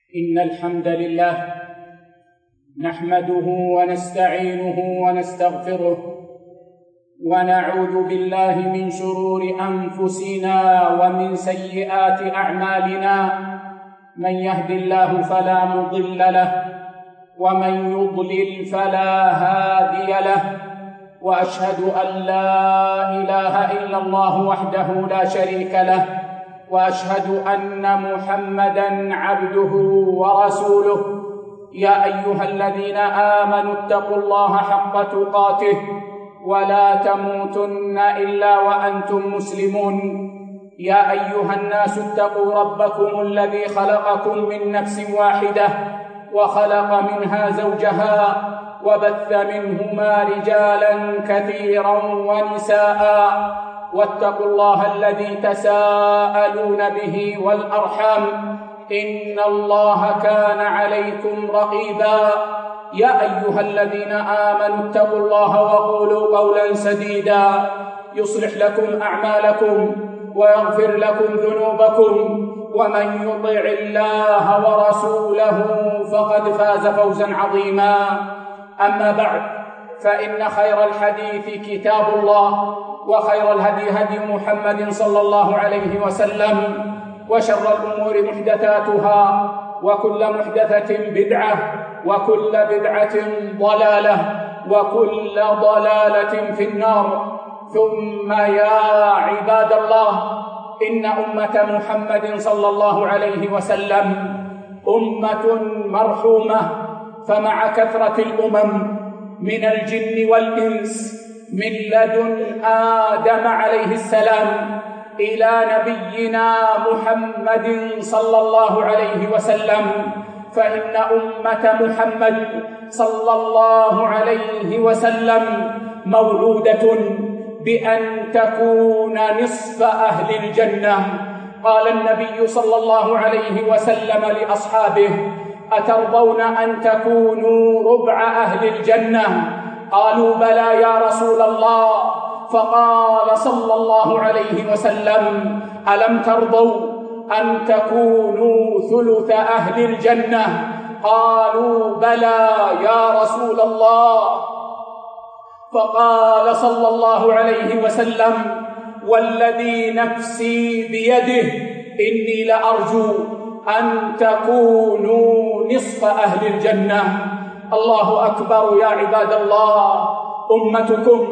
إن الحمد لله نحمده ونستعينه ونستغفره ونعوذ بالله من شرور أنفسنا ومن سيئات أعمالنا. من يهد الله فلا مضل له ومن يضلل فلا هادي له، وأشهد أن لا إله إلا الله وحده لا شريك له، وأشهد أن محمدًا عبده ورسوله. يا أيها الذين آمنوا اتقوا الله حق تقاته ولا تموتن إلا وأنتم مسلمون. يا أيها الناس اتقوا ربكم الذي خلقكم من نفس واحدة وخلق منها زوجها وبث منهما رجالا كثيرا ونساء، واتقوا الله الذي تساءلون به والأرحام إن الله كان عليكم رقيبا. يا أيها الذين آمنوا اتقوا الله وقولوا قولا سديدا يصلح لكم أعمالكم ويغفر لكم ذنوبكم، ومن يطع الله ورسوله فقد فاز فوزا عظيما. أما بعد، فإن خير الحديث كتاب الله، وخير الهدي هدي محمد صلى الله عليه وسلم، وشر الأمور محدثاتها، وكل محدثة بدعة، وكل بدعة ضلالة، وكل ضلالة في النار. ثم يا عباد الله، إن أمة محمد صلى الله عليه وسلم أمة مرحومة، فمع كثرة الأمم من الجن والإنس من لدن آدم عليه السلام إلى نبينا محمد صلى الله عليه وسلم، فإن أمة محمد صلى الله عليه وسلم مولودة بأن تكون نصف أهل الجنة. قال النبي صلى الله عليه وسلم لأصحابه: أترضون أن تكونوا ربع أهل الجنة؟ قالوا: بلى يا رسول الله. فقال صلى الله عليه وسلم: ألم ترضوا أن تكونوا ثلث أهل الجنة؟ قالوا: بلى يا رسول الله. فقال صلى الله عليه وسلم: والذي نفسي بيده إني لأرجو أن تكونوا نصف أهل الجنة. الله أكبر يا عباد الله، أمتكم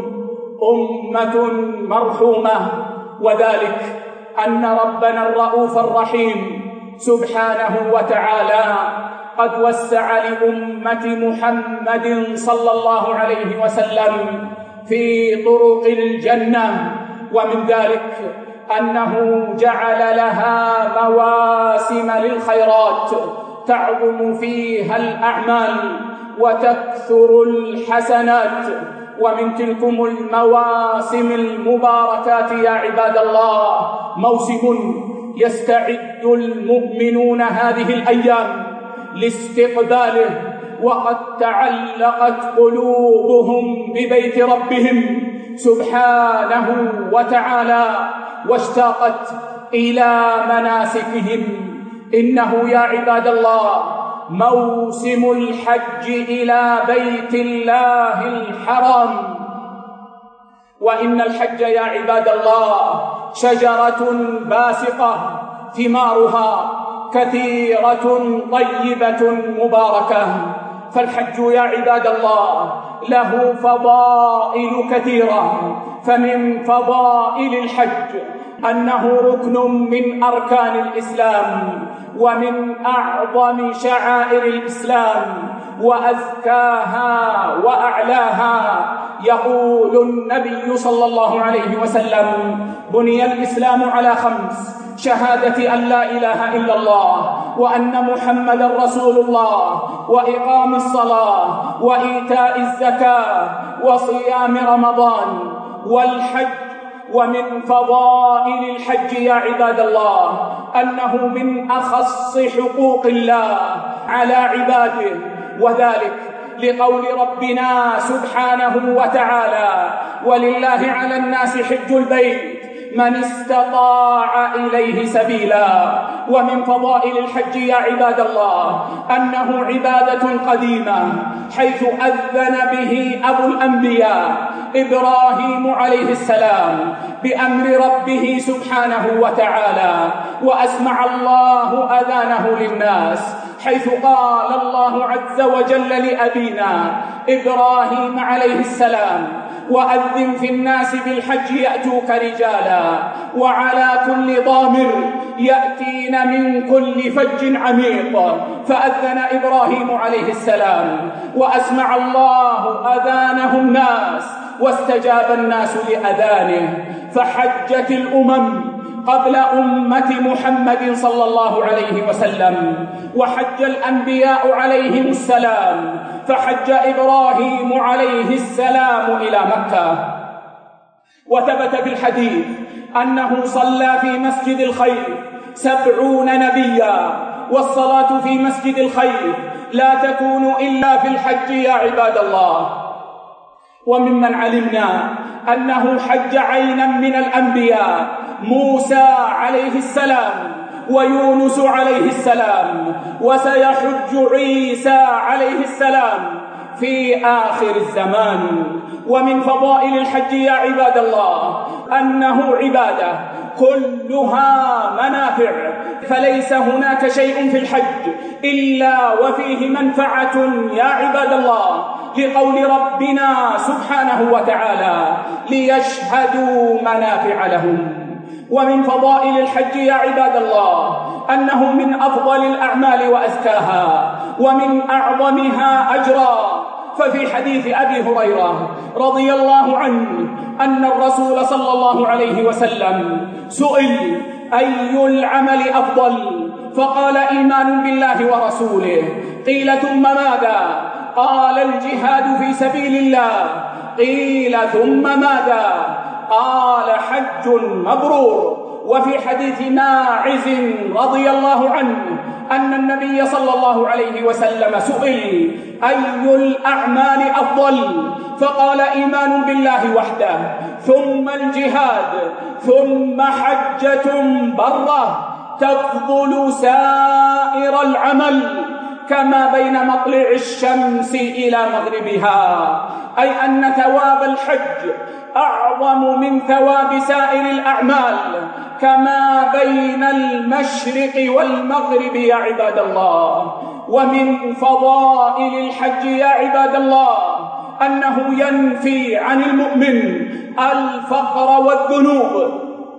أمة مرحومة، وذلك أن ربنا الرؤوف الرحيم سبحانه وتعالى قد وسع لأمة محمد صلى الله عليه وسلم في طرق الجنة، ومن ذلك أنه جعل لها مواسم للخيرات تعظم فيها الأعمال وتكثر الحسنات. ومن تلكم المواسم المباركات يا عباد الله موسم يستعد المؤمنون هذه الأيام لاستقباله، وقد تعلقت قلوبهم ببيت ربهم سبحانه وتعالى واشتاقت إلى مناسكهم. إنه يا عباد الله موسم الحج إلى بيت الله الحرام. وإن الحج يا عباد الله شجرة باسقة ثمارها كثيرة طيبة مباركة. فالحج يا عباد الله له فضائل كثيرة، فمن فضائل الحج أنه ركن من أركان الإسلام، ومن أعظم شعائر الإسلام، وأزكاها وأعلاها. يقول النبي صلى الله عليه وسلم: بني الإسلام على 5: شهادة أن لا إله إلا الله وأن محمدا رسول الله، وإقام الصلاة، وإيتاء الزكاة، وصيام رمضان، والحج. ومن فضائل الحج يا عباد الله أنه من أخص حقوق الله على عباده، وذلك لقول ربنا سبحانه وتعالى: ولله على الناس حج البيت من استطاع إليه سبيلا. ومن فضائل الحج يا عباد الله أنه عبادة قديمة، حيث أذن به أبو الأنبياء إبراهيم عليه السلام بأمر ربه سبحانه وتعالى، وأسمع الله أذانه للناس، حيث قال الله عز وجل لأبينا إبراهيم عليه السلام: وأذن في الناس بالحج يأتوك رجالا وعلى كل ضامر يأتين من كل فج عميق. فأذن إبراهيم عليه السلام وأسمع الله أذانه الناس، واستجاب الناس لأذانه، فحجت الأمم قبل أمة محمد صلى الله عليه وسلم، وحج الأنبياء عليهم السلام، فحج إبراهيم عليه السلام إلى مكة. وثبت في الحديث أنه صلى في مسجد الخير 70 نبيا، والصلاة في مسجد الخير لا تكون إلا في الحج يا عباد الله. وممن علمنا أنه حج عينا من الأنبياء موسى عليه السلام ويونس عليه السلام، وسيحج عيسى عليه السلام في آخر الزمان. ومن فضائل الحج يا عباد الله أنه عبادة كلها منافع، فليس هناك شيء في الحج إلا وفيه منفعة يا عباد الله، لقول ربنا سبحانه وتعالى: ليشهدوا منافع لهم. ومن فضائل الحج يا عباد الله أنه من أفضل الأعمال وأزكاها ومن أعظمها أجرا، ففي حديث أبي هريرة رضي الله عنه أن الرسول صلى الله عليه وسلم سئل: أي العمل أفضل؟ فقال: إيمان بالله ورسوله. قيل: ثم ماذا؟ قال: الجهاد في سبيل الله. قيل: ثم ماذا؟ قال: حج مبرور. وفي حديث ماعز رضي الله عنه أن النبي صلى الله عليه وسلم سئل: أي الأعمال أفضل؟ فقال: إيمان بالله وحده، ثم الجهاد، ثم حجة برة تفضل سائر العمل كما بين مطلع الشمس إلى مغربها، أي أن ثواب الحج أعظم من ثواب سائر الأعمال كما بين المشرق والمغرب يا عباد الله. ومن فضائل الحج يا عباد الله أنه ينفي عن المؤمن الفقر والذنوب،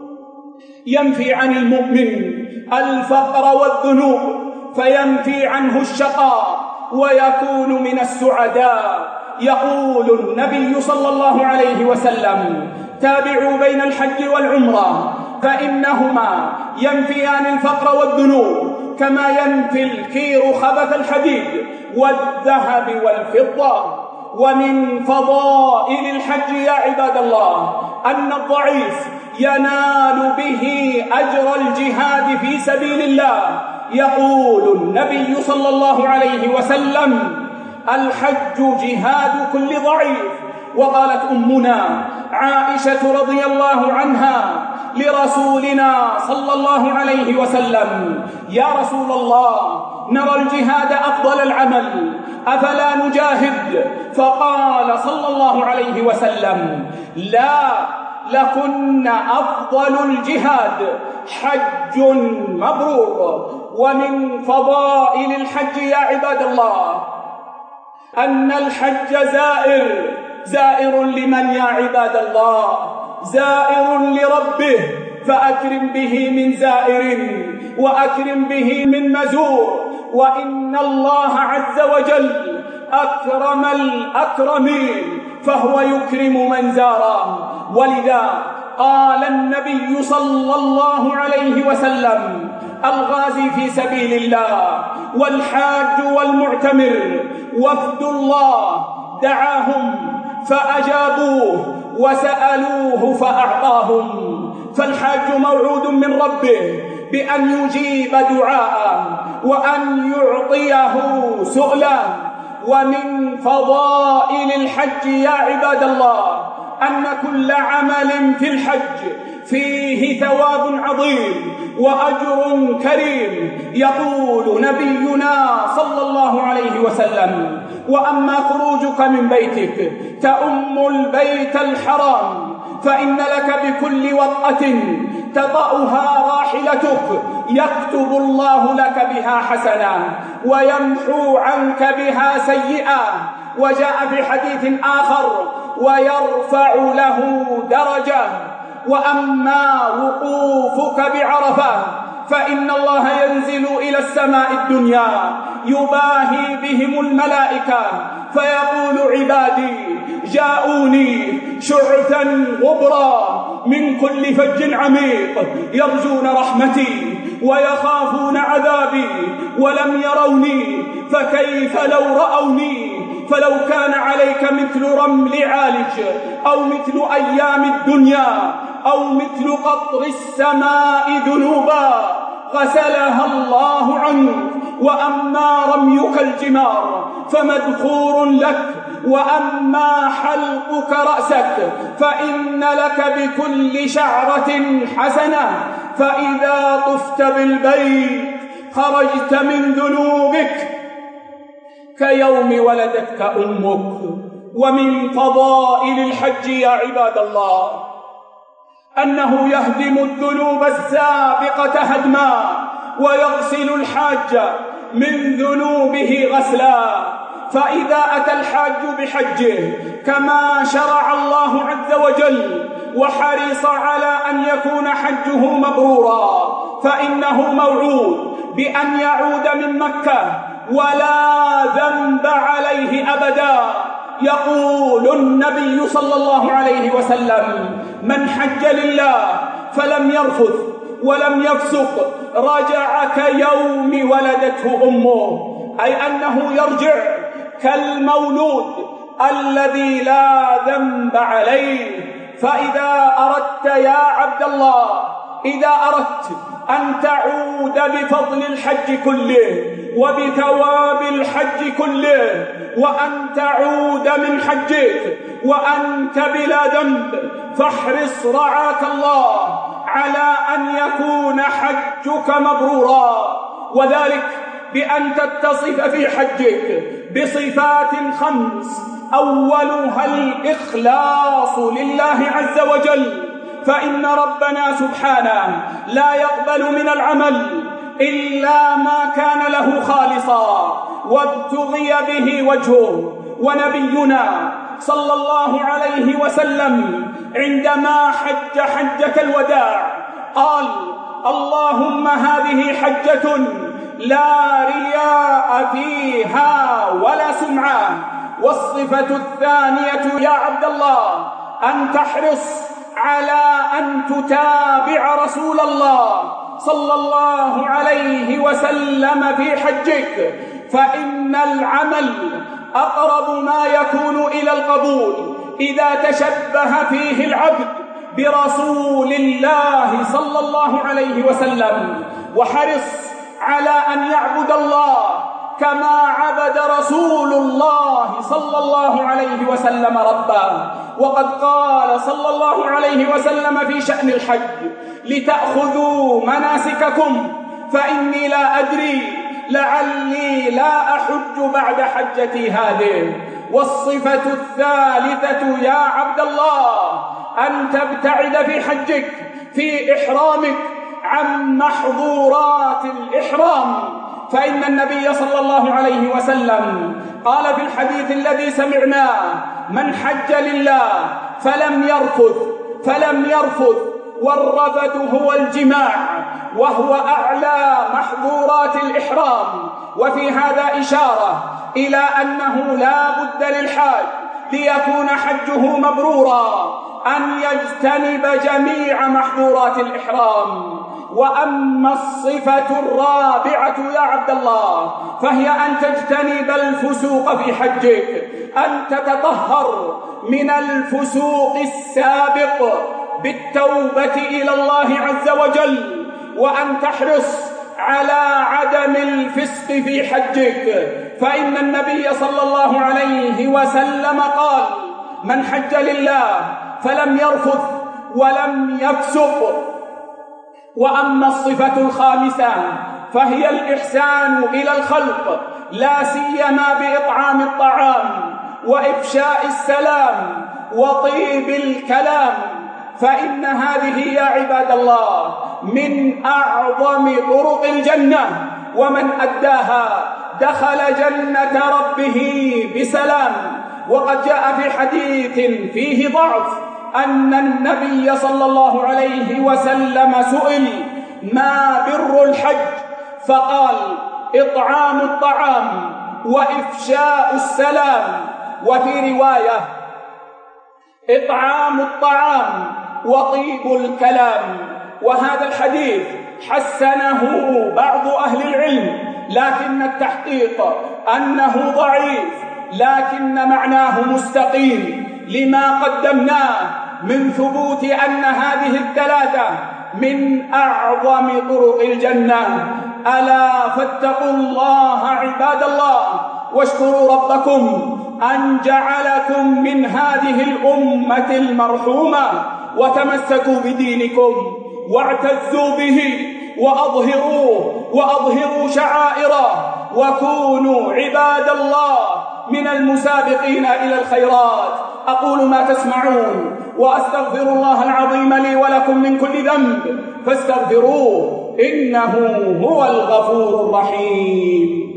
ينفي عن المؤمن الفقر والذنوب، فينفي عنه الشقاء ويكون من السعداء. يقول النبي صلى الله عليه وسلم: تابعوا بين الحج والعمرة فإنهما ينفيان الفقر والذنوب كما ينفي الكير خبث الحديد والذهب والفضة. ومن فضائل الحج يا عباد الله أن الضعيف ينال به أجر الجهاد في سبيل الله. يقول النبي صلى الله عليه وسلم: الحج جهاد كل ضعيف. وقالت أمنا عائشة رضي الله عنها لرسولنا صلى الله عليه وسلم: يا رسول الله، نرى الجهاد أفضل العمل، أفلا نجاهد؟ فقال صلى الله عليه وسلم: لا، لكن أفضل الجهاد حج مبرور. ومن فضائل الحج يا عباد الله أن الحج زائر لمن يا عباد الله؟ زائر لربه، فأكرم به من زائر وأكرم به من مزور. وإن الله عز وجل أكرم الأكرمين، فهو يكرم من زاره. ولذا قال النبي صلى الله عليه وسلم: الغازي في سبيل الله والحاج والمعتمر وفد الله دعاهم فأجابوه وسألوه فأعطاهم. فالحاج موعود من ربه بأن يجيب دعاءه وأن يعطيه سؤله. ومن فضائل الحج يا عباد الله أن كل عمل في الحج فيه ثواب عظيم وأجر كريم. يقول نبينا صلى الله عليه وسلم: وأما خروجك من بيتك تؤم البيت الحرام فإن لك بكل وطأة تطأها راحلتك يكتب الله لك بها حسنة ويمحو عنك بها سيئة. وجاء في حديث آخر: ويرفع له درجة. وأما وقوفك بعرفة فإن الله ينزل إلى السماء الدنيا يباهي بهم الملائكة فيقول: عبادي جاءوني شعثا غبرا من كل فج عميق يرجون رحمتي ويخافون عذابي ولم يروني، فكيف لو رأوني؟ فلو كان عليك مثل رمل عالج أو مثل أيام الدنيا أو مثل قطر السماء ذنوبا غسلها الله عنك. وأما رميك الجمار فمدخور لك، وأما حلقك رأسك فإن لك بكل شعرة حسنة، فإذا طفت بالبيت خرجت من ذنوبك كيوم ولدتك أمك. ومن فضائل الحج يا عباد الله أنه يهدم الذنوب السابقة هدما ويغسل الحاج من ذنوبه غسلا. فإذا أتى الحاج بحجه كما شرع الله عز وجل وحرص على أن يكون حجه مبرورا فإنه موعود بأن يعود من مكة ولا ذنب عليه أبدا. يقول النبي صلى الله عليه وسلم: من حج لله فلم يرفث ولم يفسق رجع كيوم ولدته أمه، أي أنه يرجع كالمولود الذي لا ذنب عليه. فإذا أردت يا عبد الله، إذا أردت أن تعود بفضل الحج كله وبثواب الحج كله وأن تعود من حجك وأنت بلا ذنب، فاحرص رعاك الله على أن يكون حجك مبرورا، وذلك بأن تتصف في حجك بصفات 5: أولها الإخلاص لله عز وجل، فإن ربنا سبحانه لا يقبل من العمل إلا ما كان له خالصا وابتغي به وجهه. ونبينا صلى الله عليه وسلم عندما حج حجة الوداع قال: اللهم هذه حجة لا رياء فيها ولا سمعة. والصفة الثانية يا عبد الله أن تحرص على أن تتابع رسول الله صلى الله عليه وسلم في حجك، فإن العمل أقرب ما يكون إلى القبول إذا تشبه فيه العبد برسول الله صلى الله عليه وسلم، وحرص على أن يعبد الله كما عبد رسول الله صلى الله عليه وسلم ربه. وقد قال صلى الله عليه وسلم في شأن الحج: لتأخذوا مناسككم فإني لا أدري لعلي لا أحج بعد حجتي هذه. والصفة الثالثة يا عبد الله أن تبتعد في حجك في إحرامك عن محظورات الإحرام، فإن النبي صلى الله عليه وسلم قال في الحديث الذي سمعناه: من حج لله فلم يرفث والرفث هو الجماع، وهو أعلى محظورات الإحرام. وفي هذا إشارة إلى أنه لا بد للحاج ليكون حجه مبرورا أن يجتنب جميع محظورات الإحرام. وأما الصفة الرابعة يا عبد الله فهي أن تجتنب الفسوق في حجك، أن تتطهر من الفسوق السابق بالتوبة إلى الله عز وجل، وأن تحرص على عدم الفسق في حجك، فإن النبي صلى الله عليه وسلم قال: من حج لله فلم يرفث ولم يفسق. وأما الصفة الخامسة فهي الإحسان إلى الخلق، لا سيما بإطعام الطعام وإفشاء السلام وطيب الكلام، فإن هذه يا عباد الله من أعظم طرق الجنة، ومن أداها دخل جنة ربه بسلام. وقد جاء في حديث فيه ضعف أن النبي صلى الله عليه وسلم سئل: ما بر الحج؟ فقال: إطعام الطعام وإفشاء السلام. وفي رواية: إطعام الطعام وطيب الكلام. وهذا الحديث حسنه بعض أهل العلم، لكن التحقيق أنه ضعيف، لكن معناه مستقيم لما قدمناه من ثبوت أن هذه الثلاثة من أعظم طرق الجنة. ألا فاتقوا الله عباد الله، واشكروا ربكم أن جعلكم من هذه الأمة المرحومة، وتمسكوا بدينكم واعتزوا به وأظهروا شعائره، وكونوا عباد الله من المسابقين إلى الخيرات. أقول ما تسمعون وأستغفر الله العظيم لي ولكم من كل ذنب فاستغفروه إنه هو الغفور الرحيم.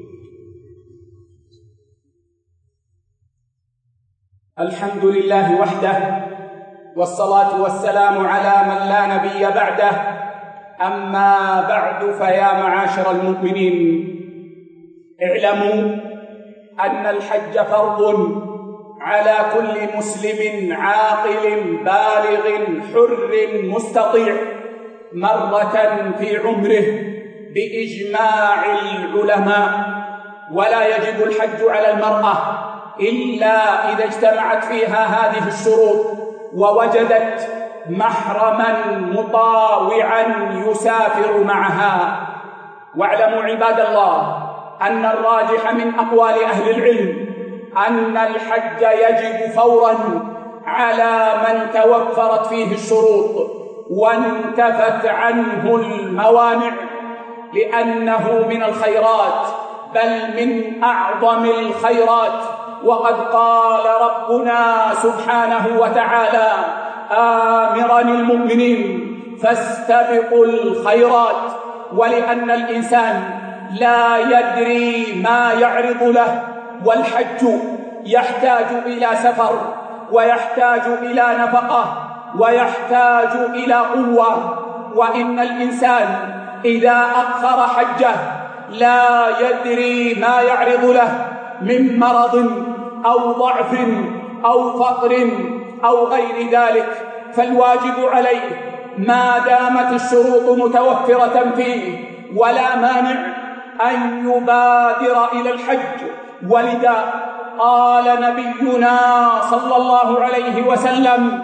الحمد لله وحده، والصلاة والسلام على من لا نبي بعده. أما بعد، فيا معاشر المؤمنين، اعلموا أن الحج فرض على كل مسلم عاقل بالغ حر مستطيع مرة في عمره بإجماع العلماء، ولا يجب الحج على المرأة إلا إذا اجتمعت فيها هذه الشروط ووجدت محرما مطاوعا يسافر معها. واعلموا عباد الله أن الراجح من أقوال أهل العلم أن الحج يجب فورا على من توفرت فيه الشروط وانتفت عنه الموانع، لأنه من الخيرات، بل من أعظم الخيرات. وقد قال ربنا سبحانه وتعالى آمرا المؤمنين: فاستبقوا الخيرات. ولأن الإنسان لا يدري ما يعرض له، والحج يحتاج إلى سفر، ويحتاج إلى نفقة، ويحتاج إلى قوة. وإن الإنسان إذا أخر حجه لا يدري ما يعرض له من مرض أو ضعف أو فقر أو غير ذلك، فالواجب عليه ما دامت الشروط متوفرة فيه ولا مانع أن يبادر إلى الحج. ولذا قال نبينا صلى الله عليه وسلم: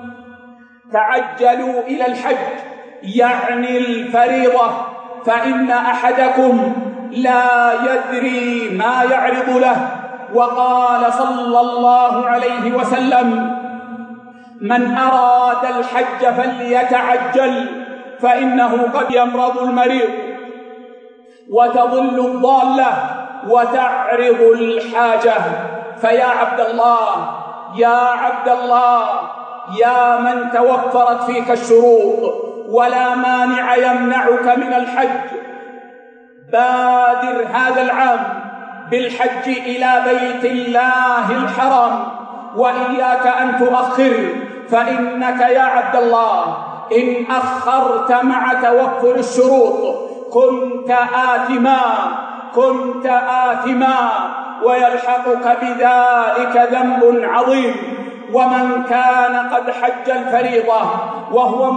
تعجلوا إلى الحج، يعني الفريضة، فإن أحدكم لا يدري ما يعرض له. وقال صلى الله عليه وسلم: من أراد الحج فليتعجل، فإنه قد يمرض المريض وتضل الضالة وتعرض الحاجة. فيا عبد الله، يا عبد الله، يا من توفرت فيك الشروط ولا مانع يمنعك من الحج، بادر هذا العام بالحج إلى بيت الله الحرام، وإياك أن تؤخر، فإنك يا عبد الله إن أخرت مع توفر الشروط كنت آثما ويلحقك بذلك ذنب عظيم. ومن كان قد حج الفريضة وهو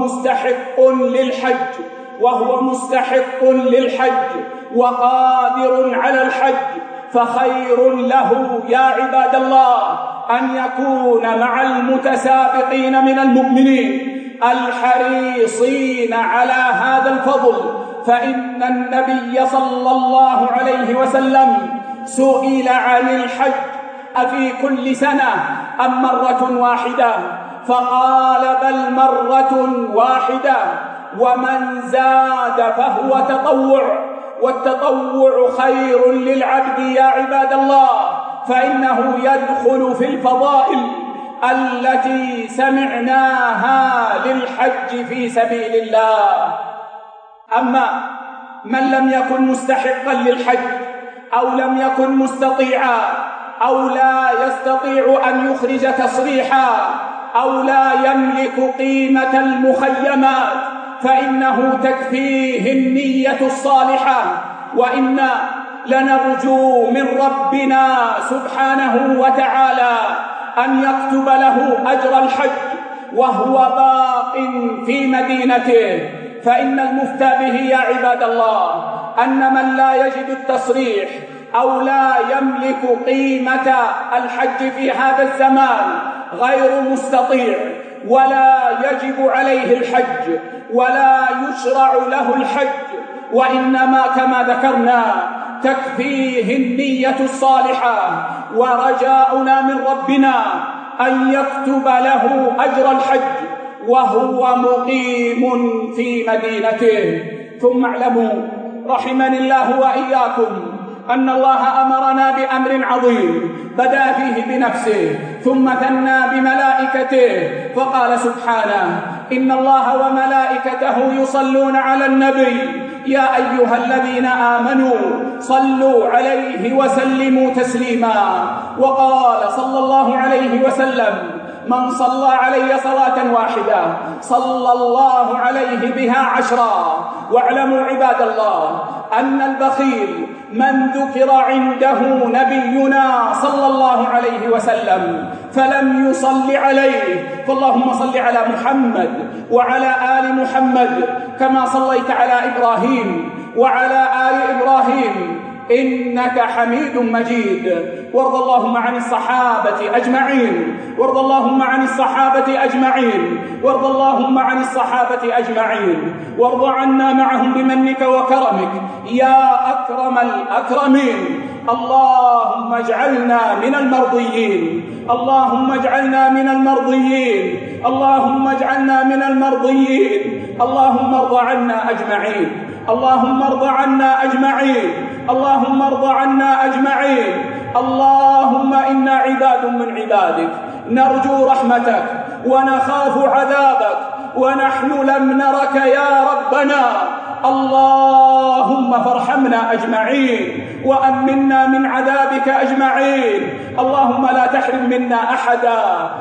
مستحق للحج وقادر على الحج، فخير له يا عباد الله أن يكون مع المتسابقين من المؤمنين الحريصين على هذا الفضل. فإن النبي صلى الله عليه وسلم سئل عن الحج أفي كل سنة أم مرة واحدة؟ فقال بل مرة واحدة، ومن زاد فهو تطوع، والتطوع خير للعبد يا عباد الله، فإنه يدخل في الفضائل التي سمعناها للحج في سبيل الله. أما من لم يكن مستحقا للحج أو لم يكن مستطيعا أو لا يستطيع أن يخرج تصريحا أو لا يملك قيمة المخيمات، فإنه تكفيه النية الصالحة، وإنا لنرجو من ربنا سبحانه وتعالى أن يكتب له أجر الحج وهو باق في مدينته. فإن المفتى به يا عباد الله أن من لا يجد التصريح أو لا يملك قيمة الحج في هذا الزمان غير مستطيع، ولا يجب عليه الحج ولا يشرع له الحج، وإنما كما ذكرنا تكفيه النية الصالحة، ورجاؤنا من ربنا أن يكتب له أجر الحج وهو مقيم في مدينته. ثم اعلموا رحمني الله وإياكم أن الله أمرنا بأمر عظيم بدأ فيه بنفسه ثم ثنى بملائكته، فقال سبحانه: إن الله وملائكته يصلون على النبي يا أيها الذين آمنوا صلوا عليه وسلموا تسليما. وقال صلى الله عليه وسلم: من صلى علي صلاة واحدة صلى الله عليه بها 10. واعلموا عباد الله أن البخيل من ذكر عنده نبينا صلى الله عليه وسلم فلم يصل عليه، فاللهم صل على محمد وعلى آل محمد كما صليت على إبراهيم وعلى آل إبراهيم إنك حميد مجيد. وارض اللهم عن الصحابة أجمعين، وارض اللهم عن الصحابة أجمعين، وارض اللهم عن الصحابة أجمعين، وارض عنا معهم بمنك وكرمك يا أكرم الأكرمين. اللهم اجعلنا من المرضيين، اللهم اجعلنا من المرضيين، اللهم اجعلنا من المرضيين. اللهم ارض عنا أجمعين، اللهم ارض عنا أجمعين، اللهم ارض عنا أجمعين. اللهم إنا عباد من عبادك نرجو رحمتك ونخاف عذابك، ونحن لم نرك يا ربنا. اللهم فارحمنا أجمعين وأمنا من عذابك أجمعين. اللهم لا تحرم منا أحدا،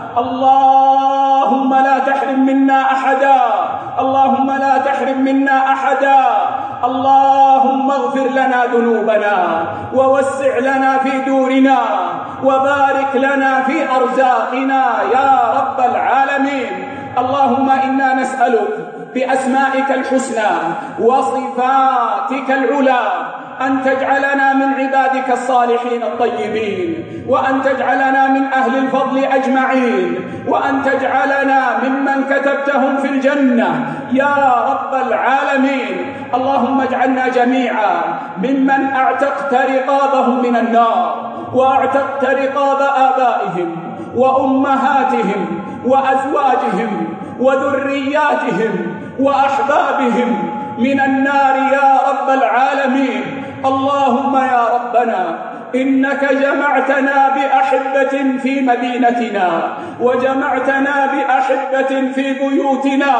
اللهم لا تحرم منا أحدا، اللهم لا تحرم منا أحدا. اللهم اغفر لنا ذنوبنا ووسع لنا في دورنا وبارك لنا في أرزاقنا يا رب العالمين. اللهم إنا نسألك بأسمائك الحسنى وصفاتك العلى أن تجعلنا من عبادك الصالحين الطيبين، وأن تجعلنا من أهل الفضل أجمعين، وأن تجعلنا ممن كتبتهم في الجنة يا رب العالمين. اللهم اجعلنا جميعا ممن اعتقت رقابهم من النار، واعتقت رقاب آبائهم وأمهاتهم وأزواجهم وذرياتهم وأحبابهم من النار يا رب العالمين. اللهم يا ربنا إنك جمعتنا بأحبة في مدينتنا وجمعتنا بأحبة في بيوتنا،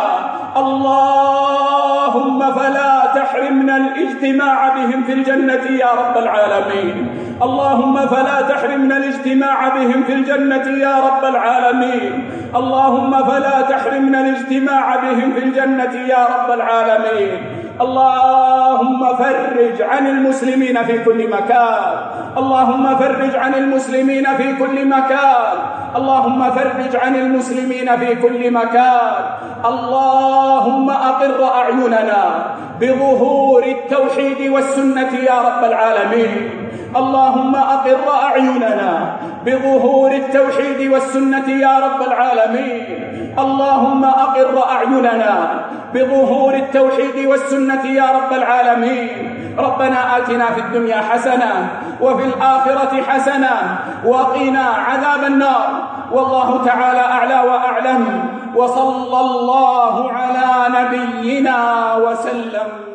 اللهم فلا تحرمنا الاجتماع بهم في الجنة يا رب العالمين. اللهم فلا تحرمنا الاجتماع بهم في الجنة يا رب العالمين. اللهم فلا تحرمنا الاجتماع بهم في الجنة يا رب العالمين. اللهم فرج عن المسلمين في كل مكان، اللهم فرج عن المسلمين في كل مكان، اللهم فرج عن المسلمين في كل مكان. اللهم أقر أعيننا بظهور التوحيد والسنة يا رب العالمين. اللهم أقر أعيننا بظهور التوحيد والسنة يا رب العالمين. اللهم أقر أعيننا بظهور التوحيد والسنة يا رب العالمين. ربنا آتنا في الدنيا حسنة وفي الآخرة حسنة وقنا عذاب النار. والله تعالى أعلى وأعلم، وصلى الله على نبينا وسلم.